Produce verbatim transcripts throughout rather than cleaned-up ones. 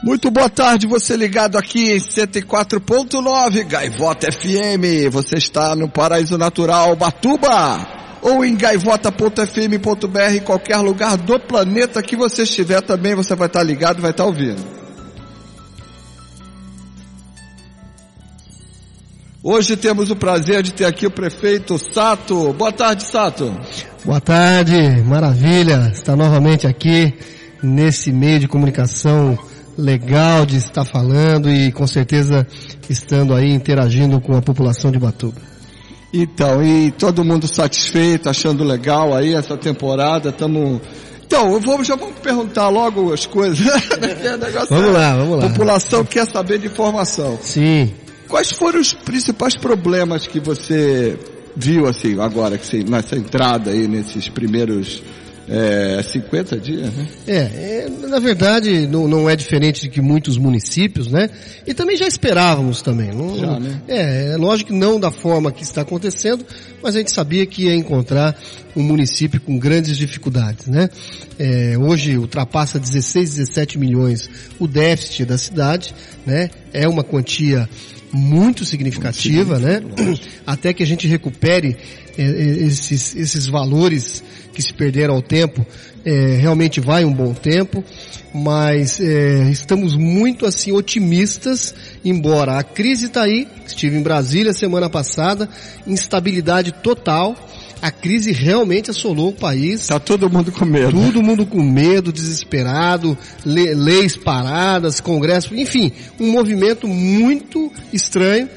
Muito boa tarde, você ligado aqui em cento e quatro ponto nove Gaivota F M. Você está no Paraíso Natural Ubatuba ou em gaivota ponto f m ponto b r, qualquer lugar do planeta que você estiver também, você vai estar ligado, vai estar ouvindo. Hoje temos o prazer de ter aqui o prefeito Sato. Boa tarde, Sato. Boa tarde, maravilha, está novamente aqui nesse meio de comunicação legal de estar falando e com certeza estando aí interagindo com a população de Ubatuba. Então, e todo mundo satisfeito, achando legal aí essa temporada, estamos... Então, eu vou, já vamos perguntar logo as coisas. Vamos lá, vamos lá. A população quer saber de informação. Sim. Quais foram os principais problemas que você viu assim agora, que você, nessa entrada aí, nesses primeiros... É, cinquenta dias, né? É, é na verdade não, não é diferente de que muitos municípios, né? E também já esperávamos também. Não, já, né? É, é lógico que não da forma que está acontecendo, mas a gente sabia que ia encontrar um município com grandes dificuldades, né? É, hoje ultrapassa dezesseis, dezessete milhões o déficit da cidade, né? É uma quantia muito significativa, né? Até que a gente recupere é, esses, esses valores que se perderam ao tempo, é, realmente vai um bom tempo, mas é, estamos muito assim otimistas, embora a crise está aí, estive em Brasília semana passada, instabilidade total, a crise realmente assolou o país. Tá todo mundo com medo. Todo mundo com medo, desesperado, le, leis paradas, congresso, enfim, um movimento muito estranho.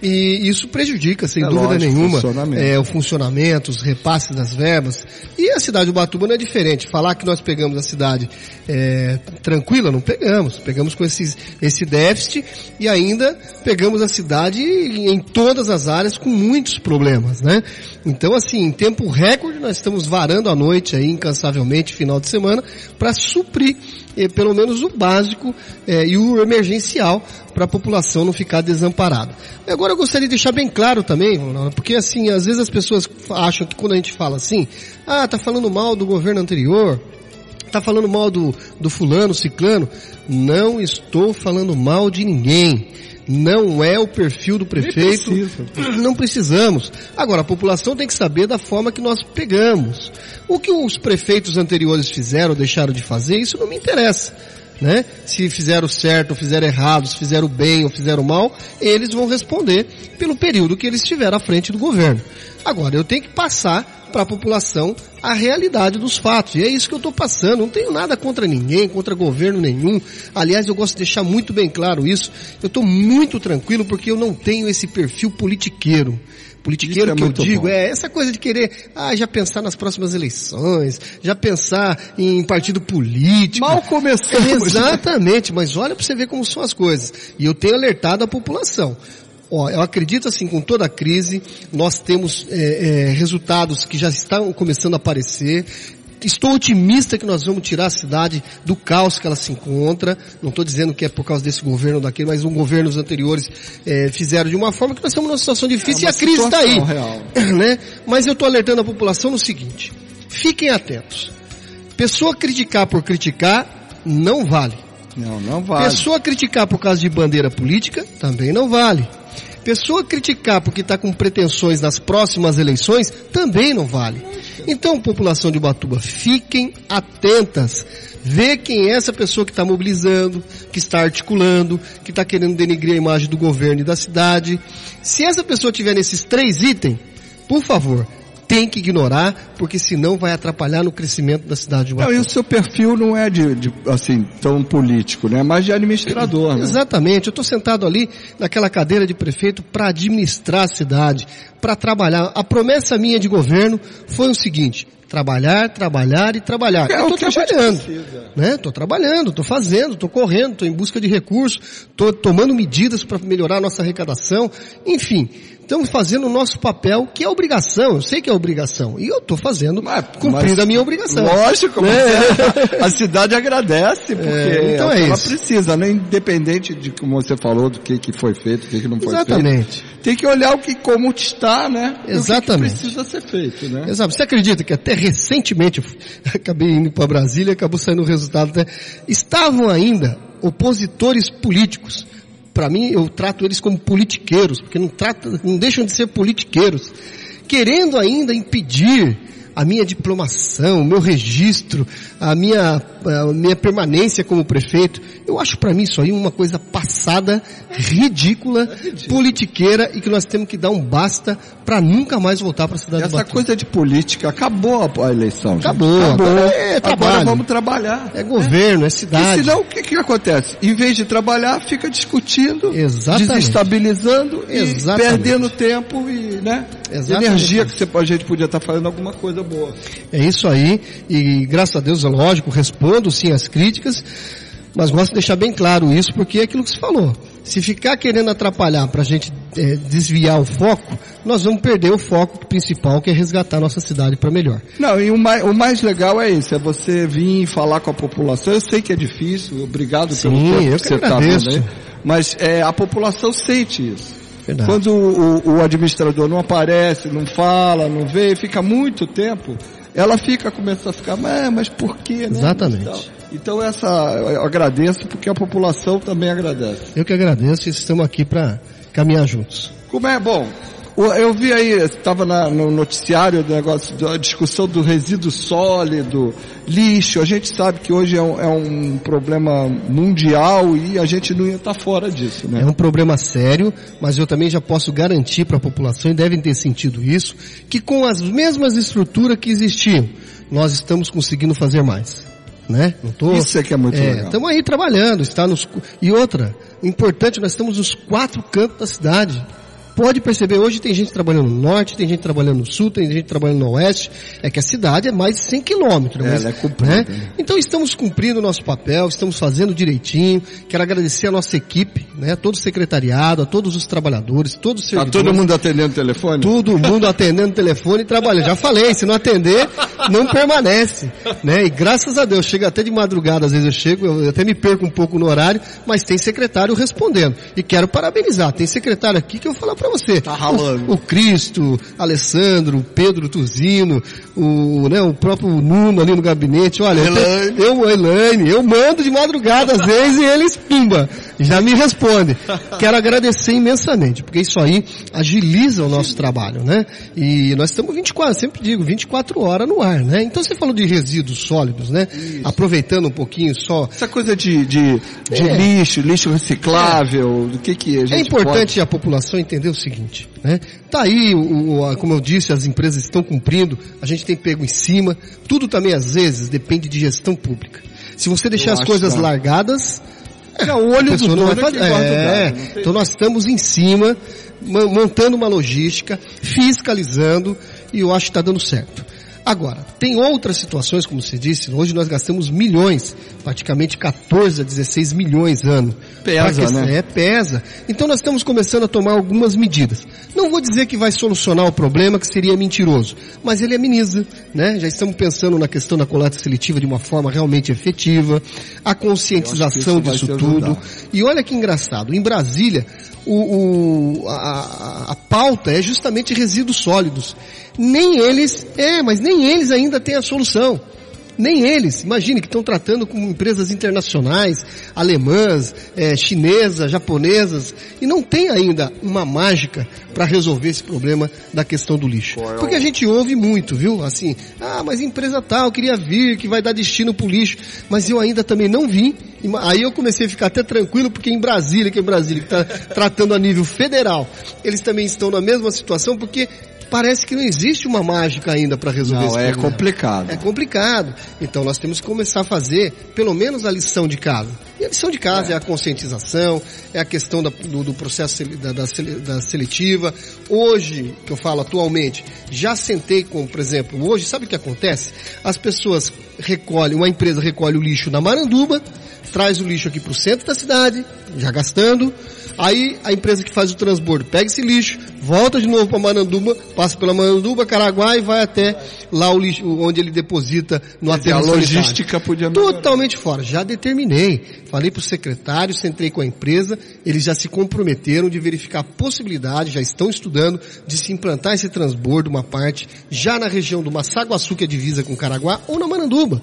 E isso prejudica, sem é dúvida lógico, nenhuma, funcionamento. É, o funcionamento, os repasses das verbas. E a cidade de Ubatuba não é diferente. Falar que nós pegamos a cidade é, tranquila, não pegamos. Pegamos com esses, esse déficit e ainda pegamos a cidade em todas as áreas com muitos problemas, né? Então, assim, em tempo recorde, nós estamos varando a noite aí, incansavelmente, final de semana, para suprir eh, pelo menos o básico eh, e o emergencial para a população não ficar desamparada. Agora eu gostaria de deixar bem claro também, porque assim, às vezes as pessoas acham que quando a gente fala assim, ah, tá falando mal do governo anterior, tá falando mal do, do fulano, ciclano. Não estou falando mal de ninguém. Não é o perfil do prefeito. Não precisamos. Agora, a população tem que saber da forma que nós pegamos. O que os prefeitos anteriores fizeram, deixaram de fazer, isso não me interessa. Né? Se fizeram certo ou fizeram errado, se fizeram bem ou fizeram mal, eles vão responder pelo período que eles estiveram à frente do governo. Agora, eu tenho que passar para a população a realidade dos fatos. E é isso que eu estou passando. Não tenho nada contra ninguém, contra governo nenhum. Aliás, eu gosto de deixar muito bem claro isso. Eu estou muito tranquilo porque eu não tenho esse perfil politiqueiro. Politiqueiro é que eu digo, bom. É essa coisa de querer, ah, já pensar nas próximas eleições, já pensar em partido político. Mal começamos. Exatamente, mas olha para você ver como são as coisas. E eu tenho alertado a população. Ó, eu acredito assim, com toda a crise, nós temos é, é, resultados que já estão começando a aparecer. Estou otimista que nós vamos tirar a cidade do caos que ela se encontra. Não estou dizendo que é por causa desse governo ou daquele, mas os governos anteriores é, fizeram de uma forma que nós estamos numa situação difícil é e a crise está aí. Real. Né? Mas eu estou alertando a população no seguinte, fiquem atentos. Pessoa criticar por criticar não vale. Não, não vale. Pessoa criticar por causa de bandeira política também não vale. Pessoa criticar porque está com pretensões nas próximas eleições também não vale. Então, população de Ubatuba, fiquem atentas. Vê quem é essa pessoa que está mobilizando, que está articulando, que está querendo denegrir a imagem do governo e da cidade. Se essa pessoa tiver nesses três itens, por favor, tem que ignorar, porque senão vai atrapalhar no crescimento da cidade de Ubatuba. Não, e o seu perfil não é de, de assim, tão político, né? Mas de administrador, né? Exatamente. Eu estou sentado ali naquela cadeira de prefeito para administrar a cidade, para trabalhar. A promessa minha de governo foi o seguinte: trabalhar, trabalhar e trabalhar. É, eu estou trabalhando, né? Estou trabalhando, estou fazendo, estou correndo, estou em busca de recursos, estou tomando medidas para melhorar a nossa arrecadação, enfim. Estamos fazendo o nosso papel, que é obrigação. Eu sei que é obrigação. E eu estou fazendo, mas, cumprindo mas, a minha obrigação. Lógico, mas é. A cidade agradece, porque é, então é ela isso. precisa, né? Independente de como você falou, do que, que foi feito, do que, que não foi Exatamente. feito. Tem que olhar o que, como está, né? Exatamente. O que, que precisa ser feito, né? Exato. Você acredita que até recentemente, eu acabei indo para Brasília, acabou saindo o resultado, até, estavam ainda opositores políticos. Para mim, eu trato eles como politiqueiros, porque não, tratam, não deixam de ser politiqueiros, querendo ainda impedir a minha diplomação, o meu registro, a minha, a minha permanência como prefeito. Eu acho para mim isso aí uma coisa passada, ridícula, é ridículo. politiqueira, e que nós temos que dar um basta para nunca mais voltar para a cidade Essa de Ubatuba. Essa coisa de política, acabou a eleição. Acabou. Gente. Acabou. Agora, é Agora vamos trabalhar. É governo, é, é cidade. E senão o que, que acontece? Em vez de trabalhar, fica discutindo, Exatamente. desestabilizando Exatamente. e perdendo tempo e, né, energia que você, a gente podia estar fazendo alguma coisa boa. É isso aí, e graças a Deus, é lógico, respondo sim às críticas, mas gosto de deixar bem claro isso, porque é aquilo que você falou. Se ficar querendo atrapalhar para a gente é, desviar o foco, nós vamos perder o foco principal, que é resgatar a nossa cidade para melhor. Não, e o mais, o mais legal é isso, é você vir falar com a população. Eu sei que é difícil, obrigado sim, pelo tempo eu que, que você está dando aí, mas é, a população sente isso. Verdade. Quando o, o, o administrador não aparece, não fala, não vê, fica muito tempo, ela fica, começa a ficar, mas, mas por quê, né? Exatamente. Então, então essa, eu agradeço porque a população também agradece. Eu que agradeço e estamos aqui para caminhar juntos. Como é bom? Eu vi aí, estava no noticiário do negócio, da discussão do resíduo sólido, lixo. A gente sabe que hoje é um, é um problema mundial e a gente não ia estar fora disso, né? É um problema sério, mas eu também já posso garantir para a população, e devem ter sentido isso, que com as mesmas estruturas que existiam, nós estamos conseguindo fazer mais. Né? Não tô, isso é que é muito é, legal. Estamos aí trabalhando, está nos, e outra, importante, nós estamos nos quatro cantos da cidade. Pode perceber, hoje tem gente trabalhando no norte, tem gente trabalhando no sul, tem gente trabalhando no oeste. É que a cidade é mais de cem quilômetros. É, mas, ela é comprida, né? Então estamos cumprindo o nosso papel, estamos fazendo direitinho. Quero agradecer a nossa equipe, né? Todo o secretariado, a todos os trabalhadores, todos os servidores. Tá todo mundo atendendo o telefone? Todo mundo atendendo o telefone e trabalhando. Já falei, se não atender, não permanece. Né? E graças a Deus, chega até de madrugada, às vezes eu chego, eu até me perco um pouco no horário, mas tem secretário respondendo. E quero parabenizar, tem secretário aqui que eu vou falar para você. Tá ralando. O, o Cristo, Alessandro, o Pedro Tuzino, o, né, o próprio Nuno ali no gabinete. Olha, Elaine. eu, eu, Elaine, eu mando de madrugada às vezes e eles, pumba, já me respondem. Quero agradecer imensamente, porque isso aí agiliza o nosso trabalho, né? E nós estamos vinte e quatro, sempre digo, vinte e quatro horas no ar, né? Então você falou de resíduos sólidos, né? Isso. Aproveitando um pouquinho só. Essa coisa de, de, de é. lixo, lixo reciclável, do que que a gente É importante pode... a população entender o seguinte, né? Tá aí, o, o, a, como eu disse, as empresas estão cumprindo, a gente tem pego em cima, tudo também às vezes depende de gestão pública. Se você deixar eu as coisas não. largadas, é, o olho do dono vai fazer. É, é. Então nós estamos em cima, montando uma logística, fiscalizando, e eu acho que está dando certo. Agora, tem outras situações, como você disse, hoje nós gastamos milhões, praticamente quatorze a dezesseis milhões ano. Pesa, que, né? É, pesa. Então nós estamos começando a tomar algumas medidas. Não vou dizer que vai solucionar o problema, que seria mentiroso, mas ele ameniza, né? Já estamos pensando na questão da coleta seletiva de uma forma realmente efetiva, a conscientização disso tudo. E olha que engraçado, em Brasília, o, o, a, a pauta é justamente resíduos sólidos. Nem eles, é, mas nem eles ainda têm a solução. Nem eles, imagine que estão tratando com empresas internacionais, alemãs, é, chinesas, japonesas, e não tem ainda uma mágica para resolver esse problema da questão do lixo. Porque a gente ouve muito, viu? Assim, ah, mas empresa tal, queria vir, que vai dar destino pro lixo, mas eu ainda também não vi. Aí eu comecei a ficar até tranquilo, porque em Brasília, que é Brasília, que está tratando a nível federal, eles também estão na mesma situação, porque parece que não existe uma mágica ainda para resolver não, esse é problema. complicado. É complicado. Então nós temos que começar a fazer pelo menos a lição de casa. E a lição de casa é, é a conscientização, é a questão da, do, do processo da, da, da seletiva. Hoje, que eu falo atualmente, já sentei com, por exemplo, hoje, sabe o que acontece? As pessoas recolhem, uma empresa recolhe o lixo na Maranduba, traz o lixo aqui para o centro da cidade, já gastando. Aí a empresa que faz o transbordo pega esse lixo, volta de novo para Maranduba, passa pela Maranduba, Caraguá e vai até lá o lixo, onde ele deposita no aterro sanitário. A logística podia melhorar. Totalmente fora. Já determinei. Falei para o secretário, sentei com a empresa, eles já se comprometeram de verificar a possibilidade, já estão estudando, de se implantar esse transbordo, uma parte, já na região do Massaguaçu, que é divisa com Caraguá, ou na Maranduba.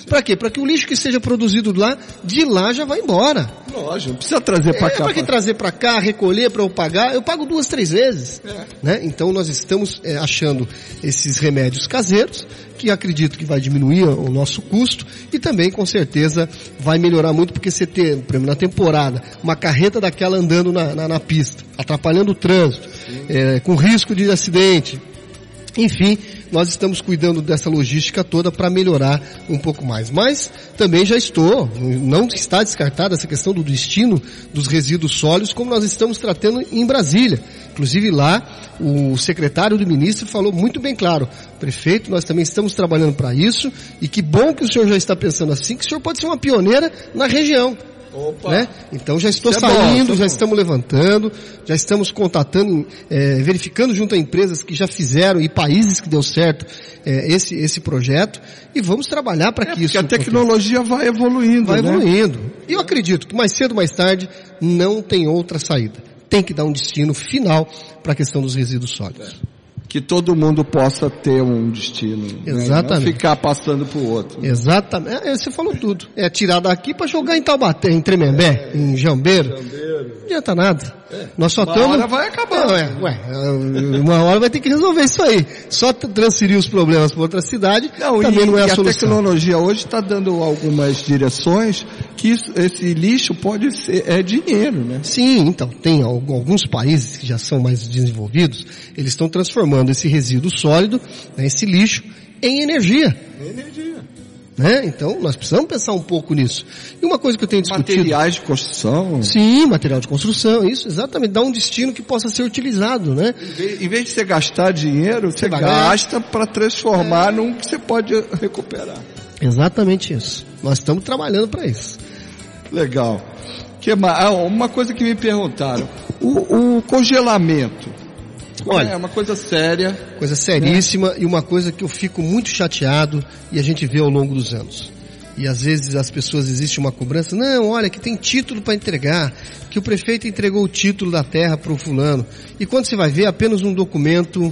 Para quê? Para que o lixo que seja produzido lá, de lá já vai embora. Lógico, não precisa trazer para é, cá. Para que pra... trazer para cá, recolher para eu pagar? Eu pago duas, três vezes. É. Né? Então nós estamos é, achando esses remédios caseiros, que acredito que vai diminuir o nosso custo e também com certeza vai melhorar muito, porque você ter, por exemplo, na temporada, uma carreta daquela andando na, na, na pista, atrapalhando o trânsito, é, com risco de acidente. Enfim, nós estamos cuidando dessa logística toda para melhorar um pouco mais. Mas também já estou, não está descartada essa questão do destino dos resíduos sólidos, como nós estamos tratando em Brasília. Inclusive lá, o secretário do ministro falou muito bem claro: prefeito, nós também estamos trabalhando para isso, e que bom que o senhor já está pensando assim, que o senhor pode ser uma pioneira na região. Opa. Né? Então já estou é saindo, bom, já bom. estamos levantando, já estamos contatando, é, verificando junto a empresas que já fizeram e países que deu certo é, esse, esse projeto, e vamos trabalhar para é, que isso... Porque a tecnologia vai evoluindo, Vai né? evoluindo. E eu acredito que mais cedo ou mais tarde não tem outra saída. Tem que dar um destino final para a questão dos resíduos sólidos. É. Que todo mundo possa ter um destino. Exatamente. Né? Não ficar passando para o outro. Exatamente. É, você falou tudo. É tirar daqui para jogar em Taubaté, em Tremembé, é, em Jambeiro. Jambeiro. Não adianta nada. É. Nós só estamos... Uma hora vai acabar. É, ué, uma hora vai ter que resolver isso aí. Só transferir os problemas para outra cidade não, também e, não é a e solução. A tecnologia hoje está dando algumas direções que isso, esse lixo pode ser, é dinheiro, né? Sim, então, tem alguns países que já são mais desenvolvidos, eles estão transformando esse resíduo sólido, né, esse lixo, em energia. Energia. Né? Então, nós precisamos pensar um pouco nisso. E uma coisa que eu tenho discutido... Materiais de construção. Sim, material de construção, isso, exatamente. Dá um destino que possa ser utilizado, né? Em vez, em vez de você gastar dinheiro, você, você gasta para transformar é. num que você pode recuperar. Exatamente isso. Nós estamos trabalhando para isso. Legal. Que mais? Uma coisa que me perguntaram. O, o congelamento. Olha, é uma coisa séria. Coisa seríssima, né? E uma coisa que eu fico muito chateado e a gente vê ao longo dos anos. E às vezes as pessoas, existe uma cobrança, não, olha, que tem título para entregar, que o prefeito entregou o título da terra para o fulano. E quando você vai ver, é apenas um documento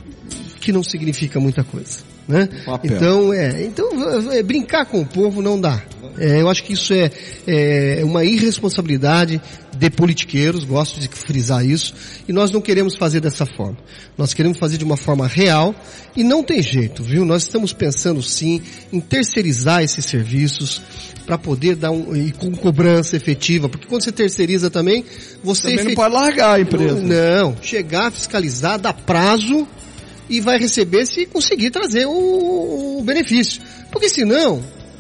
que não significa muita coisa. Né? Então, é, então é, brincar com o povo não dá. É, eu acho que isso é, é uma irresponsabilidade de politiqueiros, gosto de frisar isso, e nós não queremos fazer dessa forma. Nós queremos fazer de uma forma real, e não tem jeito, viu? Nós estamos pensando sim em terceirizar esses serviços para poder dar um, e com cobrança efetiva, porque quando você terceiriza também, você... Também efet... não pode largar a empresa. Não, chegar, fiscalizar, dar prazo, e vai receber se conseguir trazer o, o benefício. Porque senão,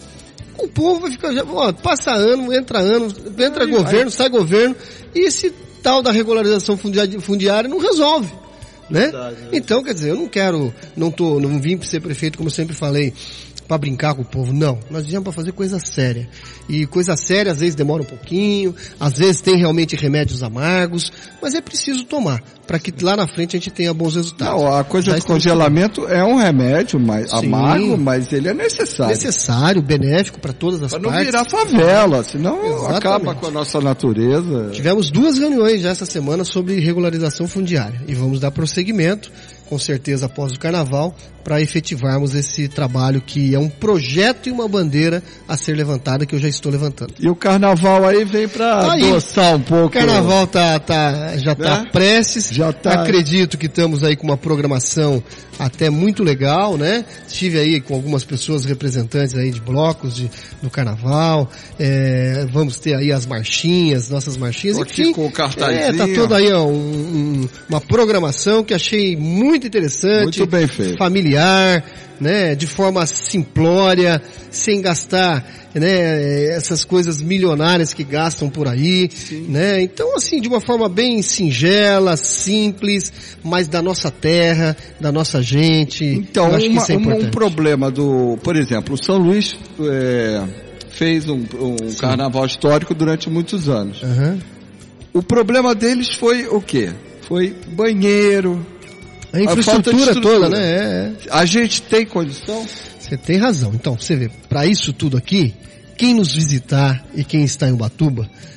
o povo vai ficar, ó, passa ano, entra ano, entra ai, governo, ai. sai governo, e esse tal da regularização fundiária não resolve, né? Verdade, né? Então, quer dizer, eu não quero, não tô, não vim para ser prefeito, como eu sempre falei, para brincar com o povo, não. Nós viemos para fazer coisa séria. E coisa séria às vezes demora um pouquinho, às vezes tem realmente remédios amargos, mas é preciso tomar, para que lá na frente a gente tenha bons resultados. Não, a coisa Já de congelamento tomando. é um remédio mais amargo, mas ele é necessário. Necessário, benéfico para todas as pra partes. Para não virar favela, senão Exatamente. acaba com a nossa natureza. Tivemos duas reuniões já essa semana sobre regularização fundiária e vamos dar prosseguimento, com certeza após o carnaval, para efetivarmos esse trabalho que é um projeto e uma bandeira a ser levantada, que eu já estou levantando. E o carnaval aí vem para tá adoçar um pouco. O carnaval tá, tá, já está né? prestes. Já tá. Acredito que estamos aí com uma programação até muito legal, né? Estive aí com algumas pessoas representantes aí de blocos de, do carnaval. É, vamos ter aí as marchinhas, nossas marchinhas. Tô aqui com o cartazinho. É, tá toda aí ó, um, um, uma programação que achei muito interessante. Muito bem feito. Familiar, né? De forma simplória, sem gastar, né? Essas coisas milionárias que gastam por aí, Sim. né? Então assim, de uma forma bem singela, simples, mas da nossa terra, da nossa gente. Então, eu acho uma, que isso é importante. um problema do, por exemplo, o São Luís é, fez um, um carnaval histórico durante muitos anos. Uhum. O problema deles foi o quê? Foi banheiro, a infraestrutura, a toda, né? É, é. A gente tem condição? Você tem razão. Então, você vê, para isso tudo aqui, quem nos visitar e quem está em Ubatuba,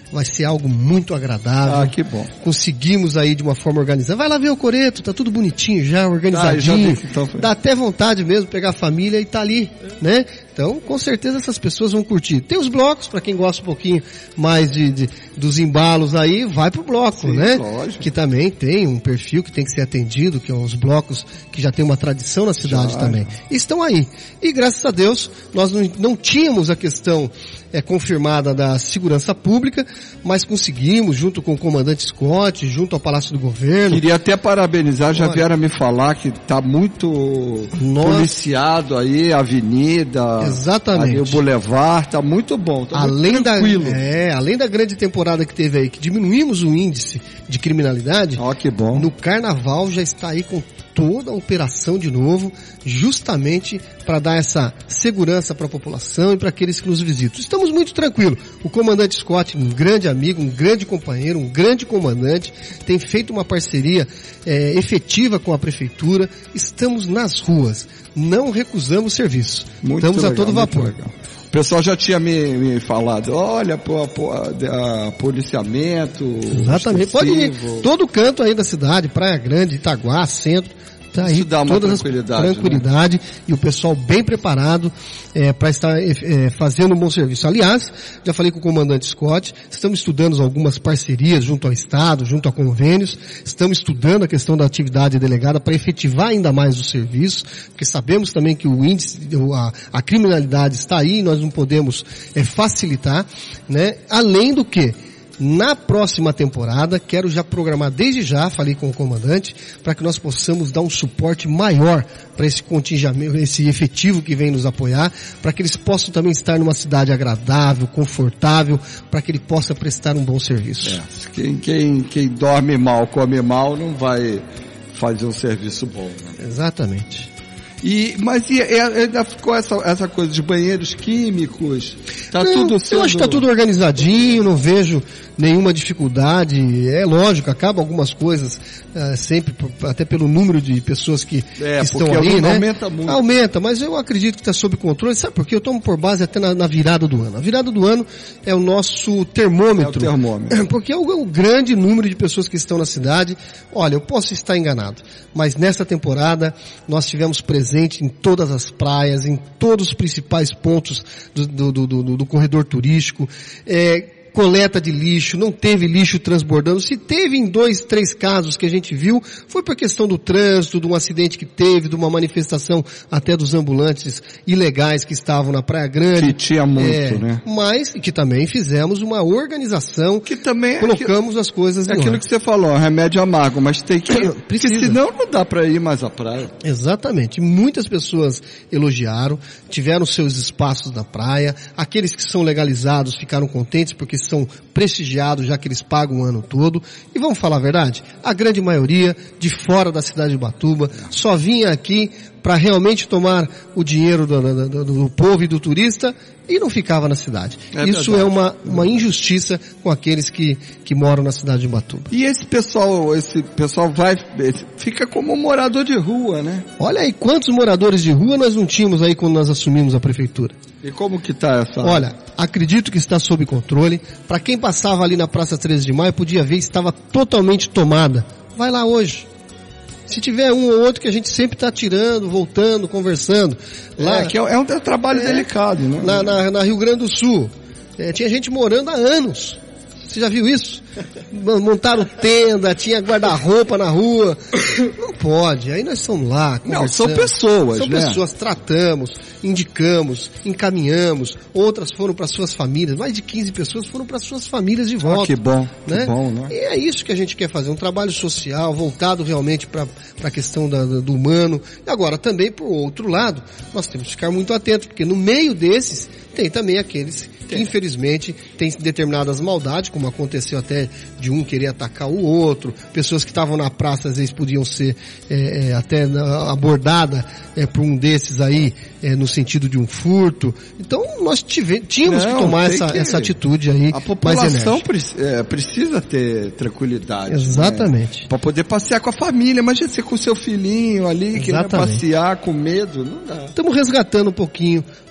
vai ser algo muito agradável. Ah, que bom. Conseguimos aí de uma forma organizada. Vai lá ver o coreto, tá tudo bonitinho já, organizadinho. Ah, já vi, então foi. Dá até vontade mesmo pegar a família e tá ali, né? Então, com certeza essas pessoas vão curtir. Tem os blocos, para quem gosta um pouquinho mais de, de dos embalos aí, vai pro bloco, sim, né? Lógico. Que também tem um perfil que tem que ser atendido, que são os blocos que já tem uma tradição na cidade já, também. Estão aí. E graças a Deus, nós não, não tínhamos a questão é, confirmada da segurança pública, mas conseguimos, junto com o comandante Scott, junto ao Palácio do Governo. Queria até parabenizar, já vieram me falar que tá muito Nós... policiado aí, a avenida... Exatamente. Ali, o Boulevard, tá muito bom, tá além muito tranquilo. Da, é, além da grande temporada que teve aí, que diminuímos o índice de criminalidade. Ó, que bom. No Carnaval já está aí com toda a operação de novo, justamente para dar essa segurança para a população e para aqueles que nos visitam. Estamos muito tranquilos. O comandante Scott, um grande amigo, um grande companheiro, um grande comandante, tem feito uma parceria é, efetiva com a prefeitura. Estamos nas ruas, não recusamos serviço. Muito Estamos legal, a todo vapor. O pessoal já tinha me, me falado, olha, pô, pô, a, a, policiamento. Exatamente, pode ir todo canto aí da cidade, Praia Grande, Itaguá, Centro. Tá aí, isso dá uma tranquilidade, tranquilidade, né? E o pessoal bem preparado é, para estar é, fazendo um bom serviço. Aliás, já falei com o comandante Scott, estamos estudando algumas parcerias junto ao Estado, junto a convênios, estamos estudando a questão da atividade delegada para efetivar ainda mais o serviço, porque sabemos também que o índice, a, a criminalidade está aí, nós não podemos é, facilitar, né? Além do que, na próxima temporada, quero já programar desde já, falei com o comandante, para que nós possamos dar um suporte maior para esse contingente, esse efetivo que vem nos apoiar, para que eles possam também estar numa cidade agradável, confortável, para que ele possa prestar um bom serviço. É, quem, quem, quem dorme mal, come mal, não vai fazer um serviço bom, né? Exatamente. E, mas e, ainda ficou essa, essa coisa de banheiros químicos? Tá não, tudo sendo... Eu acho que tá tudo organizadinho, não vejo nenhuma dificuldade. É lógico, acaba algumas coisas, uh, sempre, até pelo número de pessoas que, é, que estão ali, né? Aumenta muito. Aumenta, mas eu acredito que está sob controle. Sabe por quê? Eu tomo por base até na, na virada do ano. A virada do ano é o nosso termômetro. É o termômetro. Porque é o, é o grande número de pessoas que estão na cidade. Olha, eu posso estar enganado, mas nessa temporada nós tivemos presente em todas as praias, em todos os principais pontos do, do, do, do, do corredor turístico, é, coleta de lixo, não teve lixo transbordando. Se teve em dois, três casos que a gente viu, foi por questão do trânsito, de um acidente que teve, de uma manifestação até dos ambulantes ilegais que estavam na Praia Grande. Que tinha muito, é, né? Mas que também fizemos uma organização, que também colocamos é, as coisas é aquilo ordem. Que você falou, remédio amargo, mas tem que, porque senão não dá para ir mais à praia. Exatamente. Muitas pessoas elogiaram, tiveram seus espaços na praia, aqueles que são legalizados ficaram contentes porque são prestigiados, já que eles pagam o ano todo. E vamos falar a verdade, a grande maioria de fora da cidade de Ubatuba só vinha aqui para realmente tomar o dinheiro do, do, do, do povo e do turista e não ficava na cidade. É Isso verdade. é uma, uma injustiça com aqueles que, que moram na cidade de Ubatuba. E esse pessoal, esse pessoal vai, fica como um morador de rua, né? Olha aí, quantos moradores de rua nós não tínhamos aí quando nós assumimos a prefeitura. E como que tá essa... Olha, acredito que está sob controle. Para quem passava ali na Praça treze de Maio, podia ver, estava totalmente tomada. Vai lá hoje. Se tiver um ou outro que a gente sempre está tirando, voltando, conversando. Lá, é, que é, é um trabalho é, delicado, né? Na, na, na Rio Grande do Sul, é, tinha gente morando há anos. Você já viu isso? Montaram tenda, tinha guarda-roupa na rua. Não pode. Aí nós estamos lá, não, são pessoas, São né? pessoas, tratamos, indicamos, encaminhamos. Outras foram para suas famílias. Mais de quinze pessoas foram para suas famílias de volta. Ah, que bom, né? que bom, né? E é isso que a gente quer fazer. Um trabalho social, voltado realmente para a questão da, do humano. E agora também, por outro lado, nós temos que ficar muito atentos, porque no meio desses tem também aqueles que infelizmente têm determinadas maldades, como aconteceu até de um querer atacar o outro, pessoas que estavam na praça às vezes podiam ser é, é, até abordadas é, por um desses aí, é, no sentido de um furto. Então nós tive, tínhamos Não, que tomar essa, que... essa atitude aí. A população pre é, precisa ter tranquilidade. Exatamente. Né? Para poder passear com a família. Imagina você com o seu filhinho ali, querendo passear com medo, não dá. Estamos resgatando um pouquinho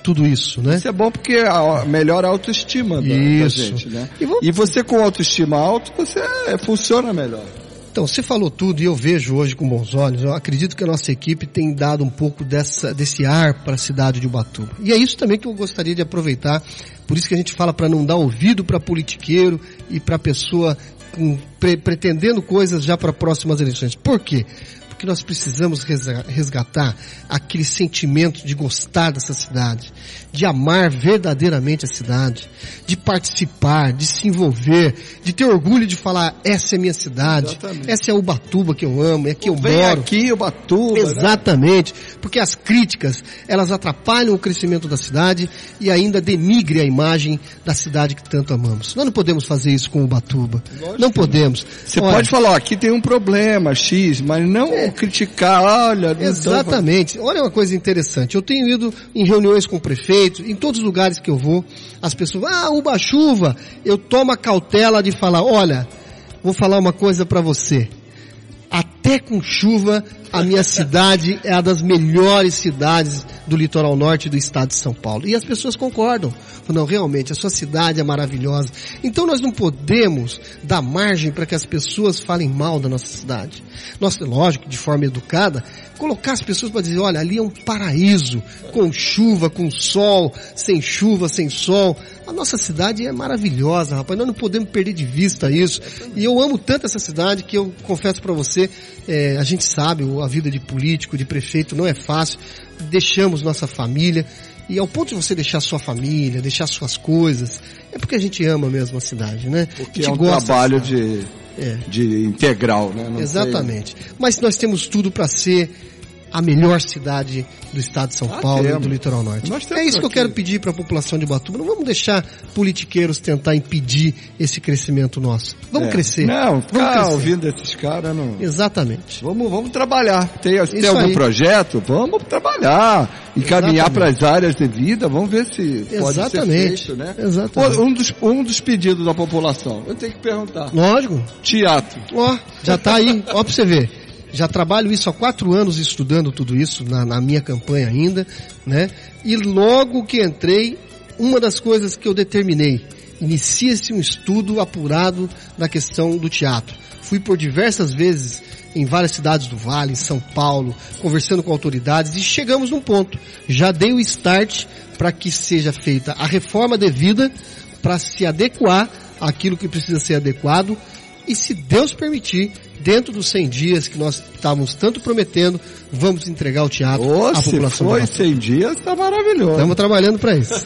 tudo isso, né? Isso é bom porque a, melhora a autoestima da, da gente, né? E, vamos... e você com autoestima alta, você é, funciona melhor. Então, você falou tudo e eu vejo hoje com bons olhos. Eu acredito que a nossa equipe tem dado um pouco dessa, desse ar para a cidade de Ubatuba. E é isso também que eu gostaria de aproveitar. Por isso que a gente fala para não dar ouvido para politiqueiro e para pessoa um, pre, pretendendo coisas já para próximas eleições. Por quê? Porque nós precisamos resgatar aquele sentimento de gostar dessa cidade, de amar verdadeiramente a cidade, de participar, de se envolver, de ter orgulho de falar, essa é minha cidade, exatamente. Essa é Ubatuba que eu amo, é que eu Vem moro. aqui, Ubatuba. Exatamente, né? Porque as críticas, elas atrapalham o crescimento da cidade e ainda denigrem a imagem da cidade que tanto amamos. Nós não podemos fazer isso com Ubatuba. Lógico não podemos. Você Olha, pode falar, ó, aqui tem um problema, X, mas não... É. criticar, olha... Exatamente. Olha uma coisa interessante. Eu tenho ido em reuniões com o prefeito, em todos os lugares que eu vou, as pessoas, ah, Uba-chuva, eu tomo a cautela de falar, olha, vou falar uma coisa pra você. Até com chuva, a minha cidade é uma das melhores cidades do litoral norte do estado de São Paulo. E as pessoas concordam. Não, realmente, a sua cidade é maravilhosa. Então nós não podemos dar margem para que as pessoas falem mal da nossa cidade. Nós, lógico, de forma educada, colocar as pessoas para dizer, olha, ali é um paraíso, com chuva, com sol, sem chuva, sem sol. A nossa cidade é maravilhosa, rapaz. Nós não podemos perder de vista isso. E eu amo tanto essa cidade que eu confesso para você, é, a gente sabe, a vida de político, de prefeito não é fácil. Deixamos nossa família. E ao ponto de você deixar sua família, deixar suas coisas, é porque a gente ama mesmo a cidade, né? Porque é um trabalho de, é. de integral, né? Não Exatamente. Sei. Mas nós temos tudo para ser a melhor cidade do estado de São ah, Paulo temos. E do litoral norte. É isso que eu quero pedir para a população de Ubatuba. Não vamos deixar politiqueiros tentar impedir esse crescimento nosso. Vamos é. crescer. Não, ficar crescer. ouvindo esses caras não... Exatamente. Vamos, vamos trabalhar. Tem, tem algum aí. projeto? Vamos trabalhar. Encaminhar para as áreas devidas. Vamos ver se pode Exatamente. ser feito, né? Exatamente. Um dos, um dos pedidos da população. Eu tenho que perguntar. Lógico. Teatro. Ó, já tá aí. Ó pra você ver. Já trabalho isso há quatro anos estudando tudo isso, na, na minha campanha ainda, né? E logo que entrei, uma das coisas que eu determinei, inicia-se um estudo apurado da questão do teatro. Fui por diversas vezes em várias cidades do Vale, em São Paulo, conversando com autoridades e chegamos num ponto. Já dei o start para que seja feita a reforma devida para se adequar àquilo que precisa ser adequado e, se Deus permitir, dentro dos cem dias que nós estávamos tanto prometendo, vamos entregar o teatro oh, à população. Se foi cem dias, está maravilhoso. Estamos trabalhando para isso.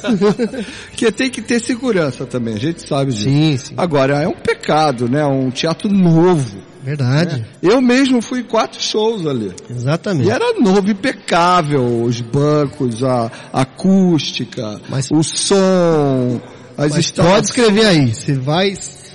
Que tem que ter segurança também, a gente sabe disso. Sim, sim. Agora, é um pecado, né? Um teatro novo. Verdade. Né? Eu mesmo fui em quatro shows ali. Exatamente. E era novo, impecável, os bancos, a, a acústica, Mas... o som, as Mas pode escrever aí, você vai...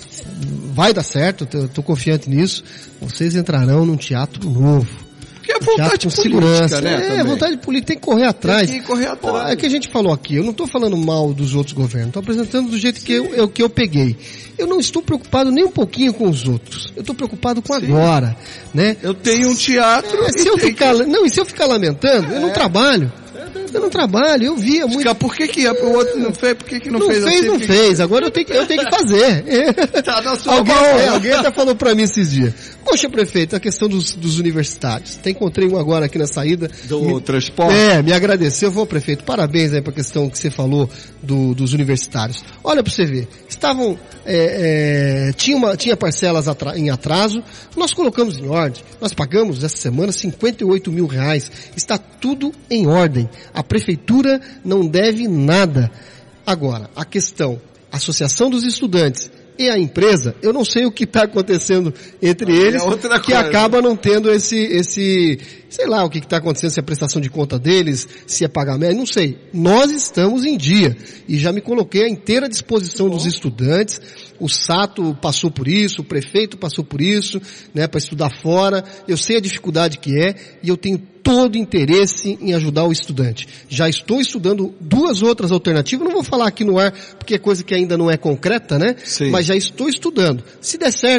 Vai dar certo, eu tô confiante nisso. Vocês entrarão num teatro novo. Porque é vontade teatro com política, segurança. Né, é, também. vontade política, tem que correr atrás. Tem que correr atrás. É que a gente falou aqui, eu não estou falando mal dos outros governos, estou apresentando do jeito que eu, eu, que eu peguei. Eu não estou preocupado nem um pouquinho com os outros. Eu estou preocupado com Sim. agora, né? Eu tenho um teatro. É, se eu ficar, que... Não, e se eu ficar lamentando, é. eu não trabalho. Eu não trabalho, eu via muito. Por que que ia pro outro não fez? Por que que não, não fez? Não fez, assim? não que... fez. Agora eu tenho que, eu tenho que fazer. Tá na sua alguém, é, alguém até falou pra mim esses dias. Poxa, prefeito, a questão dos, dos universitários. Até encontrei um agora aqui na saída. Do me, transporte? É, me agradeceu. Vou, prefeito, parabéns aí pra questão que você falou do, dos universitários. Olha pra você ver. Estavam, é, é, tinha, uma, tinha parcelas atra, em atraso. Nós colocamos em ordem. Nós pagamos essa semana cinquenta e oito mil reais. Está tudo em ordem. A prefeitura não deve nada. Agora, a questão, a Associação dos Estudantes e a empresa, eu não sei o que está acontecendo entre ah, eles, é que coisa. Acaba não tendo esse, esse, sei lá o que está acontecendo, se é prestação de conta deles, se é pagamento, não sei. Nós estamos em dia e já me coloquei à inteira disposição dos estudantes. O Sato passou por isso, o prefeito passou por isso, né, para estudar fora. Eu sei a dificuldade que é e eu tenho todo interesse em ajudar o estudante. Já estou estudando duas outras alternativas, não vou falar aqui no ar porque é coisa que ainda não é concreta, né? Sim. Mas já estou estudando. Se der certo,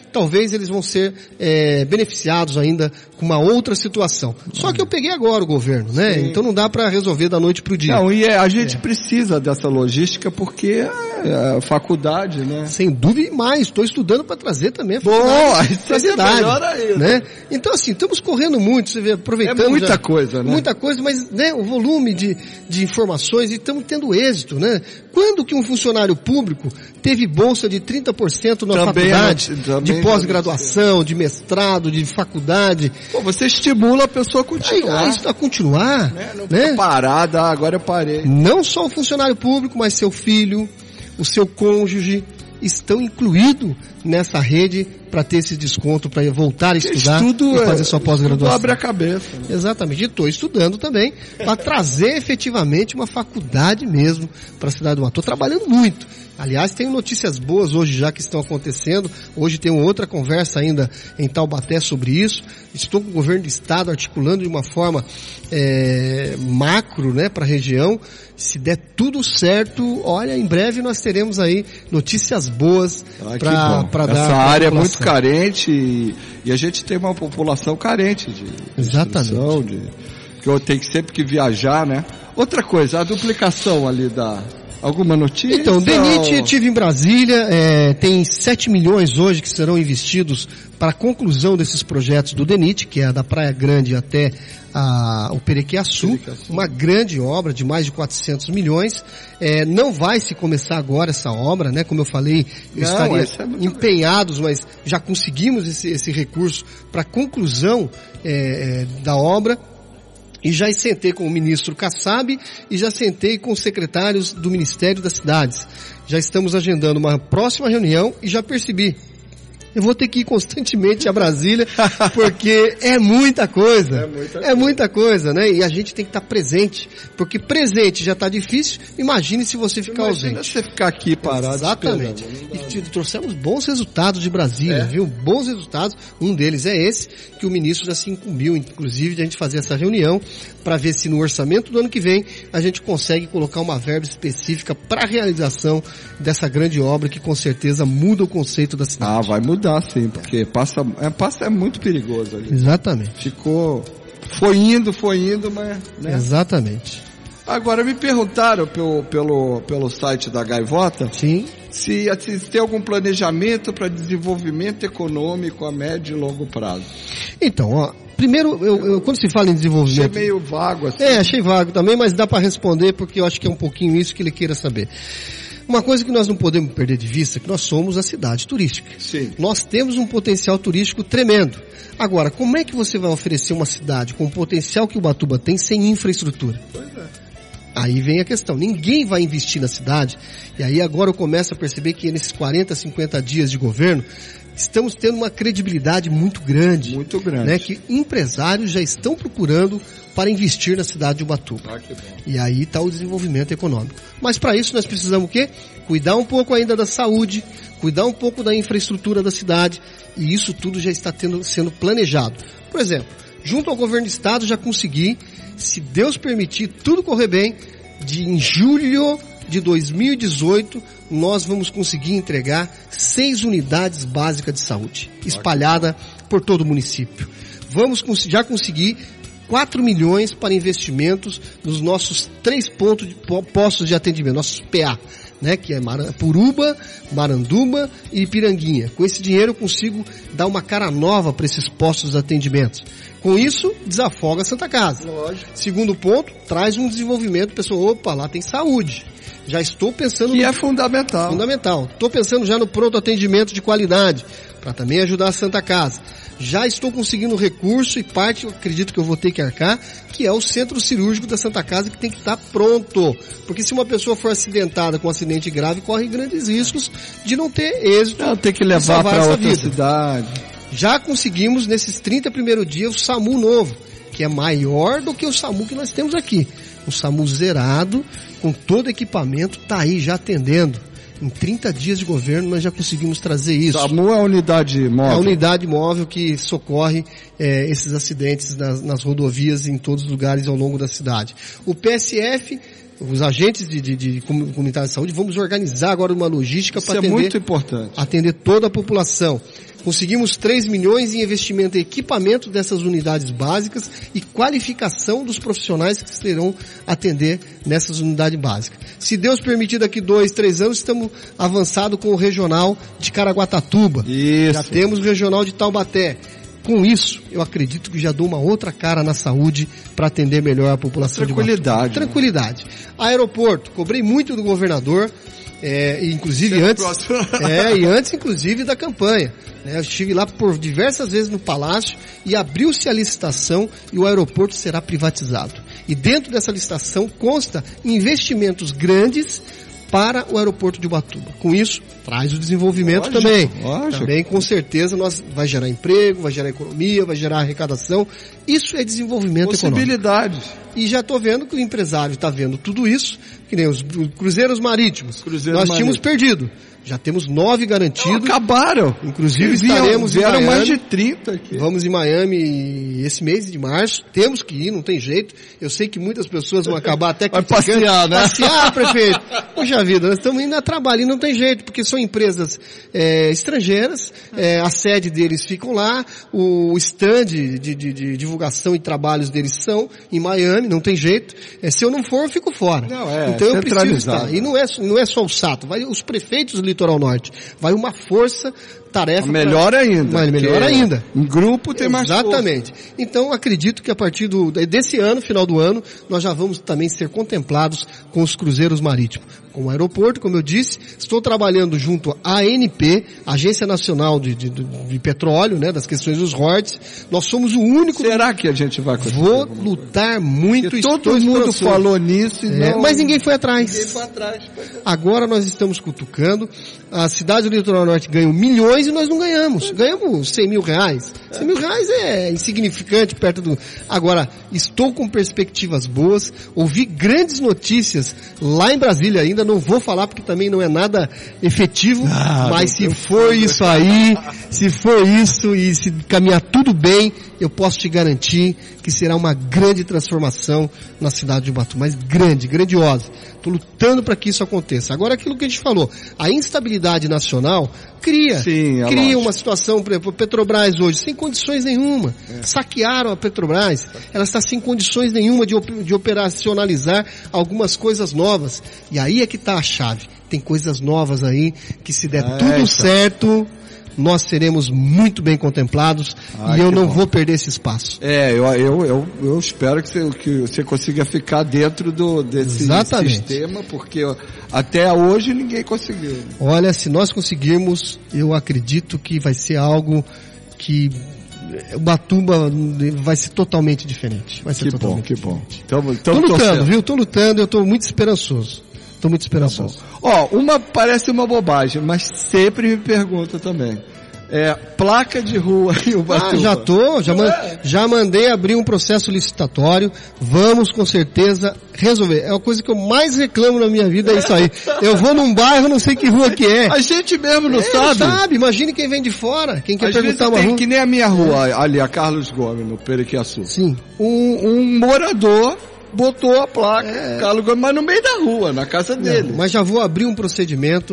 talvez eles vão ser é, beneficiados ainda com uma outra situação. Só que eu peguei agora o governo, né? Sim. Então não dá para resolver da noite pro dia. Não, e a gente é. precisa dessa logística porque é a faculdade, né? Sem dúvida e mais, estou estudando para trazer também a faculdade. Boa, isso é melhor ainda. Né? Então assim, estamos correndo muito, você vê, aproveitando. É muita já, coisa, né? Muita coisa, mas né, o volume de, de informações e estamos tendo êxito, né? Quando que um funcionário público teve bolsa de trinta por cento na também faculdade, é, de pós-graduação, de mestrado, de faculdade? Pô, você estimula a pessoa a continuar. Aí, a continuar. Né? Não né? parada, agora eu parei. Não só o funcionário público, mas seu filho, o seu cônjuge, estão incluídos nessa rede para ter esse desconto, para voltar a estudar estudo, e fazer sua pós-graduação. Abre a cabeça. Né? Exatamente. E estou estudando também para trazer efetivamente uma faculdade mesmo para a cidade do Mato. Estou trabalhando muito. Aliás, tenho notícias boas hoje já que estão acontecendo. Hoje tem uma outra conversa ainda em Taubaté sobre isso. Estou com o governo do estado articulando de uma forma é, macro, né, para a região. Se der tudo certo, olha, em breve nós teremos aí notícias boas ah, para dar. Essa área é muito carente e, e a gente tem uma população carente de, de Exatamente. De, que eu tenho que sempre que viajar, né? Outra coisa, a duplicação ali da... Alguma notícia? Então, o DENIT, eu estive em Brasília, é, tem sete milhões hoje que serão investidos para a conclusão desses projetos do DENIT, que é a da Praia Grande até a, o Perequiaçu, uma grande obra de mais de quatrocentos milhões. É, não vai se começar agora essa obra, né? Como eu falei, eu não, estaria é empenhados, mas já conseguimos esse, esse recurso para a conclusão é, é, da obra. E já sentei com o ministro Kassab e já sentei com os secretários do Ministério das Cidades. Já estamos agendando uma próxima reunião e já percebi. Eu vou ter que ir constantemente a Brasília, porque é muita coisa. É muita, é muita coisa, né? E a gente tem que estar presente. Porque presente já está difícil, imagine se você ficar Imagina ausente. você ficar aqui parado. Exatamente. E trouxemos bons resultados de Brasília, é. viu? Bons resultados. Um deles é esse, que o ministro já se incumbiu, inclusive, de a gente fazer essa reunião, para ver se no orçamento do ano que vem a gente consegue colocar uma verba específica para a realização dessa grande obra que com certeza muda o conceito da cidade. Ah, vai mudar. Dá sim, porque passa é, passa é muito perigoso ali. Exatamente. Ficou, foi indo, foi indo, mas... Né? Exatamente. Agora, me perguntaram pelo, pelo, pelo site da Gaivota Sim. Se, se tem algum planejamento para desenvolvimento econômico a médio e longo prazo. Então, ó, primeiro, eu, eu, quando se fala em desenvolvimento... Achei meio vago assim. É, achei vago também, mas dá para responder porque eu acho que é um pouquinho isso que ele queira saber. Uma coisa que nós não podemos perder de vista é que nós somos a cidade turística. Sim. Nós temos um potencial turístico tremendo. Agora, como é que você vai oferecer uma cidade com o potencial que Ubatuba tem sem infraestrutura? Pois é. Aí vem a questão. Ninguém vai investir na cidade. E aí agora eu começo a perceber que nesses quarenta, cinquenta dias de governo, estamos tendo uma credibilidade muito grande. Muito grande. Né, que empresários já estão procurando para investir na cidade de Ubatuba. Ah, que bom. E aí está o desenvolvimento econômico. Mas para isso nós precisamos o quê? Cuidar um pouco ainda da saúde, cuidar um pouco da infraestrutura da cidade, e isso tudo já está tendo, sendo planejado. Por exemplo, junto ao governo do estado já consegui, se Deus permitir, tudo correr bem, de em julho de dois mil e dezoito, nós vamos conseguir entregar seis unidades básicas de saúde, espalhada por todo o município. Vamos já conseguir quatro milhões para investimentos nos nossos três pontos de, postos de atendimento, nossos P A, né, que é Mar, Puruba, Maranduba e Piranguinha. Com esse dinheiro eu consigo dar uma cara nova para esses postos de atendimento. Com isso, desafoga a Santa Casa. Lógico. Segundo ponto, traz um desenvolvimento, pessoal, opa, lá tem saúde. Já estou pensando... Que no... é fundamental. Fundamental. Estou pensando já no pronto atendimento de qualidade, para também ajudar a Santa Casa. Já estou conseguindo recurso e parte, eu acredito que eu vou ter que arcar, que é o centro cirúrgico da Santa Casa, que tem que estar pronto. Porque se uma pessoa for acidentada com um acidente grave, corre grandes riscos de não ter êxito. Não, tem que levar para outra vida. cidade. Já conseguimos, nesses trinta primeiros dias, o SAMU novo, que é maior do que o SAMU que nós temos aqui. Um SAMU zerado, com todo equipamento, está aí já atendendo. Em trinta dias de governo nós já conseguimos trazer isso. SAMU é a unidade móvel? É a unidade móvel que socorre é, esses acidentes nas, nas rodovias em todos os lugares ao longo da cidade. O P S F, os agentes de, de, de comunidade de saúde, vamos organizar agora uma logística para atender, é muito importante. atender toda a população. Conseguimos três milhões em investimento em equipamento dessas unidades básicas e qualificação dos profissionais que serão atender nessas unidades básicas. Se Deus permitir, daqui dois, três anos, estamos avançados com o regional de Caraguatatuba. Isso. Já temos o regional de Taubaté. Com isso, eu acredito que já dou uma outra cara na saúde para atender melhor a população de Ubatuba. Tranquilidade. Tranquilidade. Aeroporto, cobrei muito do governador, é, inclusive Sempre antes, é, e antes inclusive da campanha. É, eu estive lá por diversas vezes no Palácio e abriu-se a licitação e o aeroporto será privatizado. E dentro dessa licitação consta investimentos grandes para o aeroporto de Ubatuba. Com isso, traz o desenvolvimento lógico, também. Lógico. Também, com certeza, nós, vai gerar emprego, vai gerar economia, vai gerar arrecadação. Isso é desenvolvimento Possibilidades. econômico. E já estou vendo que o empresário está vendo tudo isso, que nem os cruzeiros marítimos. Cruzeiros nós marítimos. tínhamos perdido. Já temos nove garantidos. Não, acabaram. Inclusive estaremos em Miami. mais de trinta aqui. Vamos em Miami esse mês de março. Temos que ir, não tem jeito. Eu sei que muitas pessoas vão acabar até Vai passear, né? Passear, prefeito. Poxa vida, nós estamos indo a trabalho e não tem jeito, porque são empresas é, estrangeiras, é, a sede deles ficam lá, o stand de, de, de divulgação e trabalhos deles são em Miami, não tem jeito. É, se eu não for, eu fico fora. Não, é, então eu preciso estar. E não é, não é só o Sato, vai os prefeitos do Litoral Norte. Vai uma força, tarefa... Melhor pra... ainda. Mas melhor ainda. Em grupo tem mais força. Exatamente. Então acredito que a partir do, desse ano, final do ano, nós já vamos também ser contemplados com os cruzeiros marítimos. Com o aeroporto, como eu disse, estou trabalhando junto à A N P, Agência Nacional de, de, de Petróleo, né, das questões dos royalties. Nós somos o único... Será que a gente vai conseguir? Vou lutar muito. E todo mundo falou nisso e é, não... Mas ninguém foi atrás. Ninguém foi atrás. Agora nós estamos cutucando. A cidade do Litoral Norte ganhou milhões e nós não ganhamos. Ganhamos cem mil reais. cem mil reais é insignificante perto do... Agora, estou com perspectivas boas. Ouvi grandes notícias lá em Brasília ainda. Não vou falar porque também não é nada efetivo. Ah, mas se for isso aí, se for isso e se caminhar tudo bem, eu posso te garantir que será uma grande transformação na cidade de Ubatuba. Mas grande, grandiosa. Estou lutando para que isso aconteça. Agora, aquilo que a gente falou, a instabilidade nacional cria, Sim, é cria lógico. uma situação, por exemplo, a Petrobras hoje, sem condições nenhuma. É. Saquearam a Petrobras. Ela está sem condições nenhuma de, op- de operacionalizar algumas coisas novas. E aí é que está a chave. Tem coisas novas aí que, se der é, tudo essa. certo, nós seremos muito bem contemplados. Ai, e eu não bom. vou perder esse espaço. É, eu, eu, eu, eu espero que você, que você consiga ficar dentro do, desse Exatamente. sistema, porque até hoje ninguém conseguiu. Olha, se nós conseguirmos, eu acredito que vai ser algo que Ubatuba vai ser totalmente diferente. Vai ser que totalmente bom, diferente. que bom. Estou lutando, torcendo. viu? Estou lutando, eu estou muito esperançoso. Estou muito esperançoso. Ó, oh, uma parece uma bobagem, mas sempre me pergunta também. É, placa de rua em Ubatuba. Ah, já tô, já, man, é. já mandei abrir um processo licitatório. Vamos com certeza resolver. É a coisa que eu mais reclamo na minha vida, é isso aí. Eu vou num bairro, não sei que rua que é. A gente mesmo não é, sabe. Não sabe, imagine quem vem de fora, quem quer Às perguntar uma tem, rua. Que nem a minha rua ali, a Carlos Gomes, no Periquiaçu. Sim. Um, um morador botou a placa, é. Carlos Gomes, mas no meio da rua, na casa dele. Não, mas já vou abrir um procedimento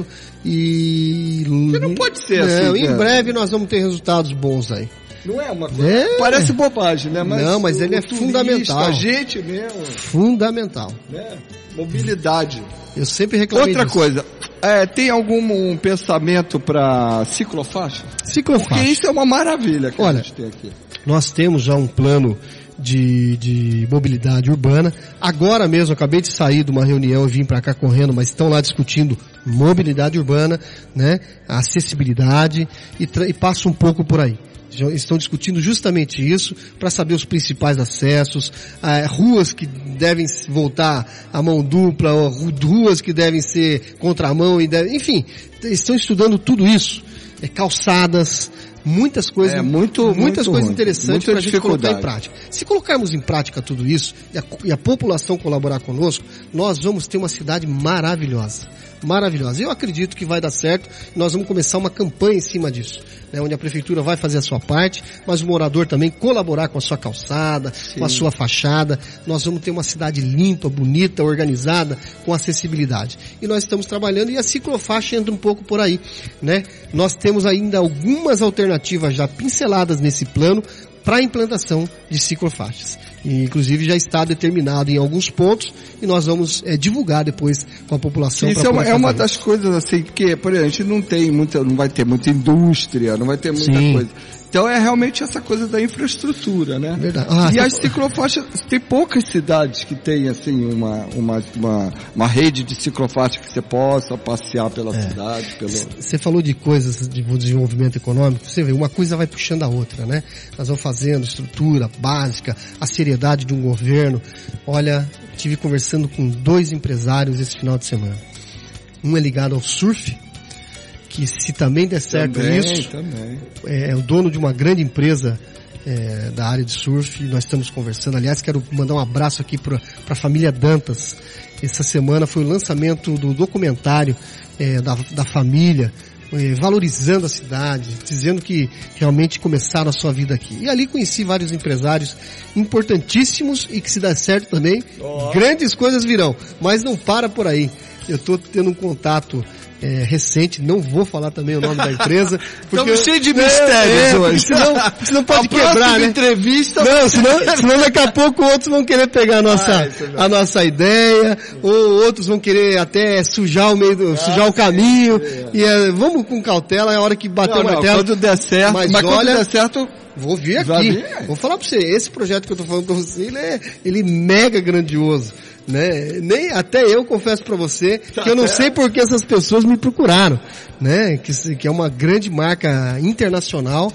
e... Que não pode ser não, assim. Em cara. breve nós vamos ter resultados bons aí. Não é uma coisa... É. Parece bobagem, né? Mas não, mas o, ele é turista, fundamental. A gente mesmo. Fundamental. Né? Mobilidade. Eu sempre reclamei Outra disso. coisa, é, tem algum um pensamento para ciclofaixa? Ciclofaixa. Porque isso é uma maravilha que Olha, a gente tem aqui. Nós temos já um plano de, de mobilidade urbana. Agora mesmo, acabei de sair de uma reunião e vim para cá correndo, mas estão lá discutindo mobilidade urbana, né, acessibilidade e, tra- e passa um pouco por aí. Já estão discutindo justamente isso para saber os principais acessos, ah, ruas que devem voltar à mão dupla, ruas que devem ser contramão, e devem, enfim, estão estudando tudo isso. É, calçadas, muitas coisas, é, muito, muitas muito coisas ruim, interessantes para a gente colocar em prática. Se colocarmos em prática tudo isso e a, e a população colaborar conosco, nós vamos ter uma cidade maravilhosa. maravilhosa. Eu acredito que vai dar certo, nós vamos começar uma campanha em cima disso, né, onde a prefeitura vai fazer a sua parte, mas o morador também colaborar com a sua calçada, Sim. com a sua fachada. Nós vamos ter uma cidade limpa, bonita, organizada, com acessibilidade. E nós estamos trabalhando, e a ciclofaixa entra um pouco por aí, né? Nós temos ainda algumas alternativas já pinceladas nesse plano para a implantação de ciclofaixas. E, inclusive já está determinado em alguns pontos, e nós vamos é, divulgar depois com a população. Isso é uma, é uma das coisas assim, que, por exemplo, a gente não tem muita, não vai ter muita indústria, não vai ter muita Sim. coisa. Então é realmente essa coisa da infraestrutura, né? Verdade. Ah, e as ciclofaixas, tem poucas cidades que tem assim uma, uma, uma, uma rede de ciclofaixa que você possa passear pela é. cidade. Pelo... Você falou de coisas de desenvolvimento econômico, você vê, uma coisa vai puxando a outra, né? Nós vamos fazendo estrutura básica, a seriedade de um governo. Olha, estive conversando com dois empresários esse final de semana. Um é ligado ao surf, que se também der certo também, isso, também. É, é o dono de uma grande empresa é, da área de surf, nós estamos conversando. Aliás, quero mandar um abraço aqui para a família Dantas. Essa semana foi o lançamento do documentário é, da, da família, é, valorizando a cidade, dizendo que realmente começaram a sua vida aqui. E ali conheci vários empresários importantíssimos, e que se der certo também, oh. grandes coisas virão. Mas não para por aí. Eu estou tendo um contato É, recente, não vou falar também o nome da empresa. Porque estamos cheios de mistérios é, hoje. Senão, senão pode a quebrar, né? Entrevista. Não, senão, senão daqui a pouco outros vão querer pegar a nossa, ah, a nossa ideia, ou outros vão querer até sujar o meio, do, ah, sujar o caminho. É. E é, vamos com cautela, é a hora que bater não, o martelo. Quando der certo, mas, mas olha, quando der certo, vou vir aqui. Vir, é. Vou falar pra você, esse projeto que eu tô falando pra você, ele é, ele é mega grandioso. Né? Nem até eu confesso para você que eu não sei por que essas pessoas me procuraram, né? Que, que é uma grande marca internacional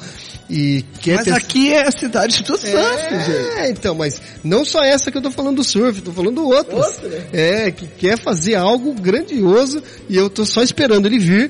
e quer mas ter... aqui é a cidade do surf, é, gente. Então, mas não só essa que eu tô falando do surf, tô falando outras. Outra? É, que quer fazer algo grandioso, e eu tô só esperando ele vir.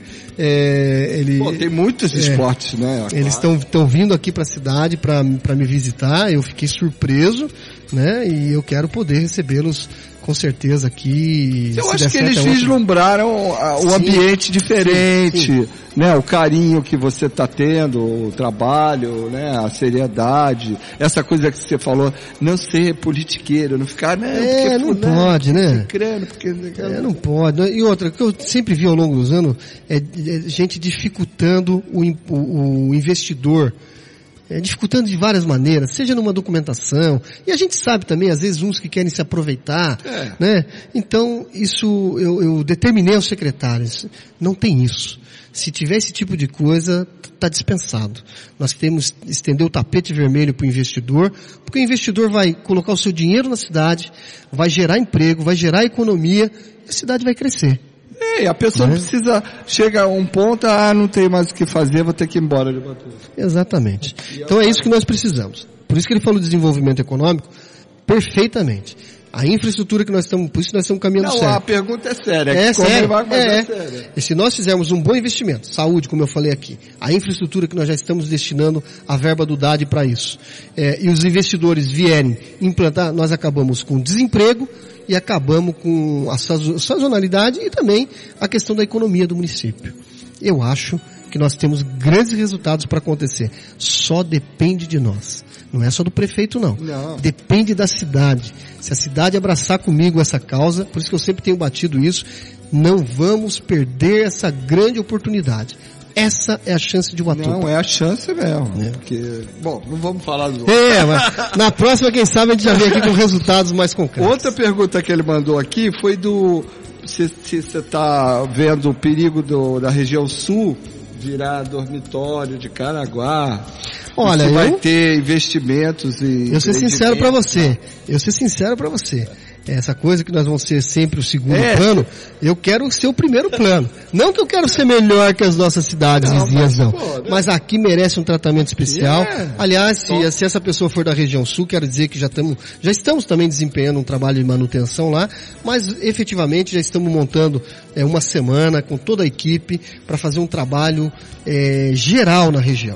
É, ele, Pô, tem muitos é, esportes, né? Eles estão estão vindo aqui para a cidade para para me visitar. Eu fiquei surpreso, né? E eu quero poder recebê-los com certeza aqui. Eu acho que eles vislumbraram o sim, ambiente diferente, sim, sim. né? O carinho que você está tendo, o trabalho, né? A seriedade, essa coisa que você falou, não ser politiqueiro, não ficar, né? É, não fulano, pode, né? Crendo, porque... É, não pode. E outra, que eu sempre vi ao longo dos anos, é, é gente dificultando o, o, o investidor. É, dificultando de várias maneiras, seja numa documentação, e a gente sabe também, às vezes, uns que querem se aproveitar, é. né? Então, isso, eu, eu determinei aos secretários, não tem isso. Se tiver esse tipo de coisa, está dispensado. Nós temos que estender o tapete vermelho para o investidor, porque o investidor vai colocar o seu dinheiro na cidade, vai gerar emprego, vai gerar economia, e a cidade vai crescer. É, a pessoa não precisa, chega a um ponto, ah, não tem mais o que fazer, vou ter que ir embora de Batuba. Exatamente. Então é isso que nós precisamos. Por isso que ele falou de desenvolvimento econômico, perfeitamente. A infraestrutura que nós estamos, por isso nós estamos caminhando não, certo. Não, a pergunta é séria. É como sério, vai fazer é, é séria. E se nós fizermos um bom investimento, saúde, como eu falei aqui, a infraestrutura que nós já estamos destinando a verba do D A D para isso, é, e os investidores vierem implantar, nós acabamos com desemprego, e acabamos com a sazonalidade e também a questão da economia do município. Eu acho que nós temos grandes resultados para acontecer. Só depende de nós. Não é só do prefeito, não. não. Depende da cidade. Se a cidade abraçar comigo essa causa, por isso que eu sempre tenho batido isso, não vamos perder essa grande oportunidade. Essa é a chance de Ubatuba. Não, é a chance mesmo. É. Porque, bom, não vamos falar do... É, mas na próxima, quem sabe, a gente já vem aqui com resultados mais concretos. Outra pergunta que ele mandou aqui foi do... Se você está vendo o perigo do, da região sul virar dormitório de Caraguá. Olha, você eu... vai ter investimentos e... Eu ser sincero para você. Eu ser sincero para você. Essa coisa que nós vamos ser sempre o segundo é. plano, eu quero ser o primeiro plano. Não que eu quero ser melhor que as nossas cidades não, vizinhas, não. Pô, mas aqui merece um tratamento especial. Yeah. Aliás, se, se essa pessoa for da região sul, quero dizer que já estamos, já estamos também desempenhando um trabalho de manutenção lá, mas efetivamente já estamos montando é, uma semana com toda a equipe para fazer um trabalho é, geral na região.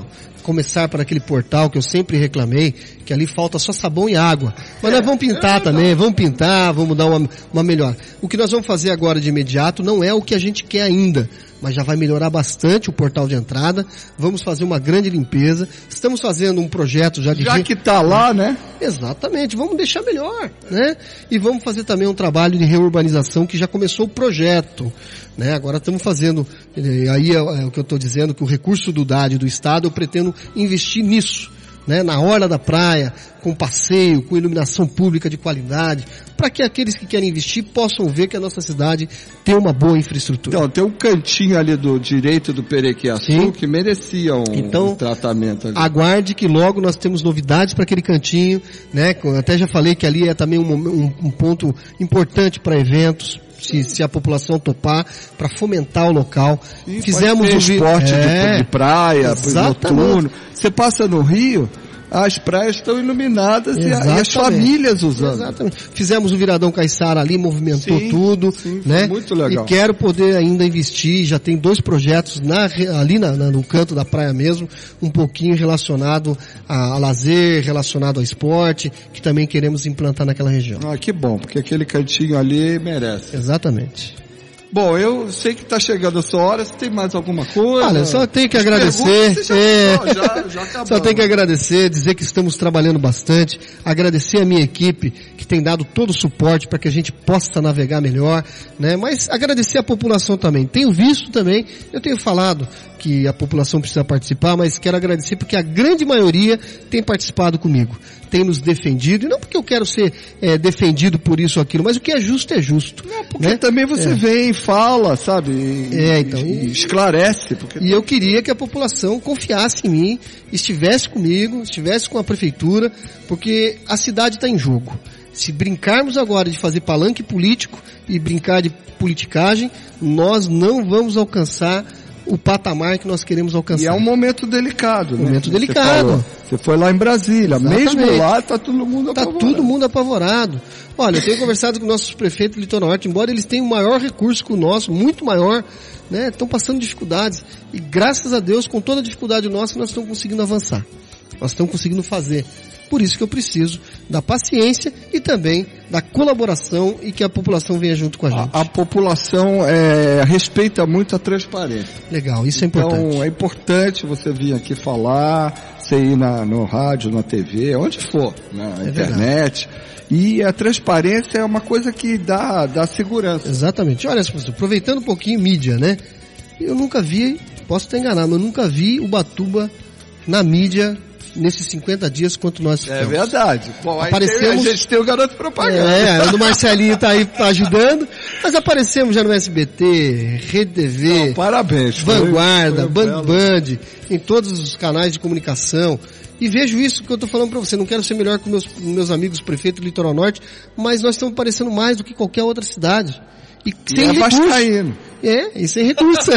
começar para aquele portal que eu sempre reclamei, que ali falta só sabão e água. Mas nós vamos pintar também, vamos pintar, vamos dar uma, uma melhor. O que nós vamos fazer agora de imediato não é o que a gente quer ainda, mas já vai melhorar bastante o portal de entrada. Vamos fazer uma grande limpeza. Estamos fazendo um projeto já de... Já que tá lá, né? Exatamente, vamos deixar melhor, né? E vamos fazer também um trabalho de reurbanização que já começou o projeto, né? Agora estamos fazendo, aí é, é o que eu estou dizendo, que o recurso do D A D do Estado eu pretendo investir nisso, né? Na orla da praia, com passeio, com iluminação pública de qualidade, para que aqueles que querem investir possam ver que a nossa cidade tem uma boa infraestrutura. Então, tem um cantinho ali do direito do Perequiaçu Sim. que merecia um, então, um tratamento ali. Aguarde que logo nós temos novidades para aquele cantinho, né? Até já falei que ali é também um, um, um ponto importante para eventos. Se, se a população topar, para fomentar o local. Sim, fizemos um esporte é, de, de praia, noturno. Você passa no Rio, as praias estão iluminadas e, a, e as famílias usando. Exatamente. Fizemos o Viradão Caiçara ali, movimentou sim, tudo, sim, né? Muito legal. E quero poder ainda investir, já tem dois projetos na, ali na, na, no canto da praia mesmo, um pouquinho relacionado a, a lazer, relacionado ao esporte, que também queremos implantar naquela região. Ah, que bom, porque aquele cantinho ali merece. Exatamente. Bom, eu sei que está chegando a sua hora, você tem mais alguma coisa? Olha, só tenho que As agradecer, já, é, já, já só tenho que agradecer, dizer que estamos trabalhando bastante, agradecer a minha equipe que tem dado todo o suporte para que a gente possa navegar melhor, né? Mas agradecer a população também. Tenho visto também, eu tenho falado que a população precisa participar, mas quero agradecer porque a grande maioria tem participado comigo, tem nos defendido, e não porque eu quero ser é, defendido por isso ou aquilo, mas o que é justo é justo. Não, porque né? também você é. vem, fala, sabe, e, é, então, e esclarece. Porque... E eu queria que a população confiasse em mim, estivesse comigo, estivesse com a prefeitura, porque a cidade está em jogo. Se brincarmos agora de fazer palanque político e brincar de politicagem, nós não vamos alcançar o patamar que nós queremos alcançar. E é um momento delicado, né? Momento delicado. Você, você foi lá em Brasília, Exatamente. mesmo lá tá todo mundo apavorado. Tá todo mundo apavorado. Olha, eu tenho conversado com nossos prefeitos do Litoral Norte, embora eles tenham um maior recurso que o nosso, muito maior, né? Estão passando dificuldades. E graças a Deus, com toda a dificuldade nossa, nós estamos conseguindo avançar. Nós estamos conseguindo fazer. Por isso que eu preciso da paciência e também da colaboração e que a população venha junto com a gente. A, a população é, respeita muito a transparência. Legal, isso é importante. Então é importante você vir aqui falar, você ir na, no rádio, na T V, onde for, na é internet. Verdade. E a transparência é uma coisa que dá, dá segurança. Exatamente. Olha, aproveitando um pouquinho mídia, né? Eu nunca vi, posso estar enganado, mas eu nunca vi o Batuba na mídia nesses cinquenta dias quanto nós ficamos. É verdade. Bom, aparecemos... tem, a gente tem o garoto propaganda. É, o do Marcelinho tá aí ajudando, mas aparecemos já no S B T, Rede T V, Não, parabéns, Vanguarda, foi, foi Band Band, em todos os canais de comunicação. E vejo isso que eu tô falando pra você, não quero ser melhor que meus, meus amigos prefeitos do Litoral Norte, mas nós estamos parecendo mais do que qualquer outra cidade. E, e sem é recurso. Vascaíno. É, e sem recurso.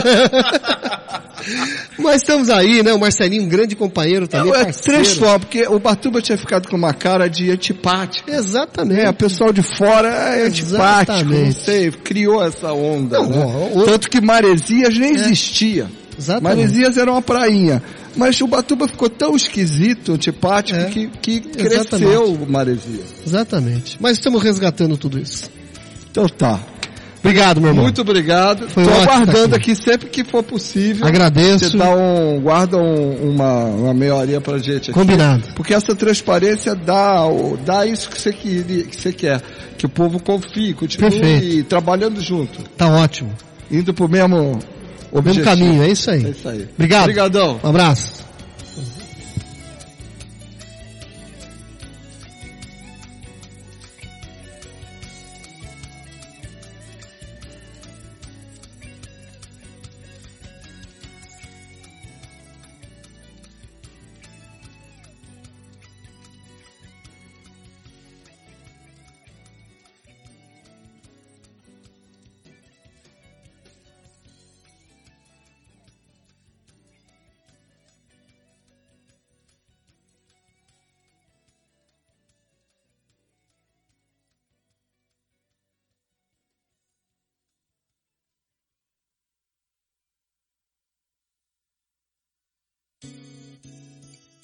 Mas estamos aí, né? O Marcelinho, um grande companheiro também, é, parceiro. Transforma, porque o Batuba tinha ficado com uma cara de antipático. Exatamente. É, o pessoal de fora é antipático, Exatamente. não sei, criou essa onda. Não, né? o, o... Tanto que Maresias nem é. existia. Exatamente. Maresias era uma prainha. Mas o Batuba ficou tão esquisito, antipático, é. que, que cresceu o Maresias. Exatamente. Mas estamos resgatando tudo isso. Então tá. Obrigado, meu irmão. Muito obrigado. Foi Tô ótimo aguardando aqui. aqui sempre que for possível. Agradeço. Você dá um, guarda um, uma, uma meia horinha pra gente aqui. Combinado. Porque essa transparência dá, dá isso que você, que, que você quer. Que o povo confie, continue Perfeito. trabalhando junto. Tá ótimo. Indo pro mesmo O mesmo caminho, é isso aí. É isso aí. Obrigado. Obrigadão. Um abraço.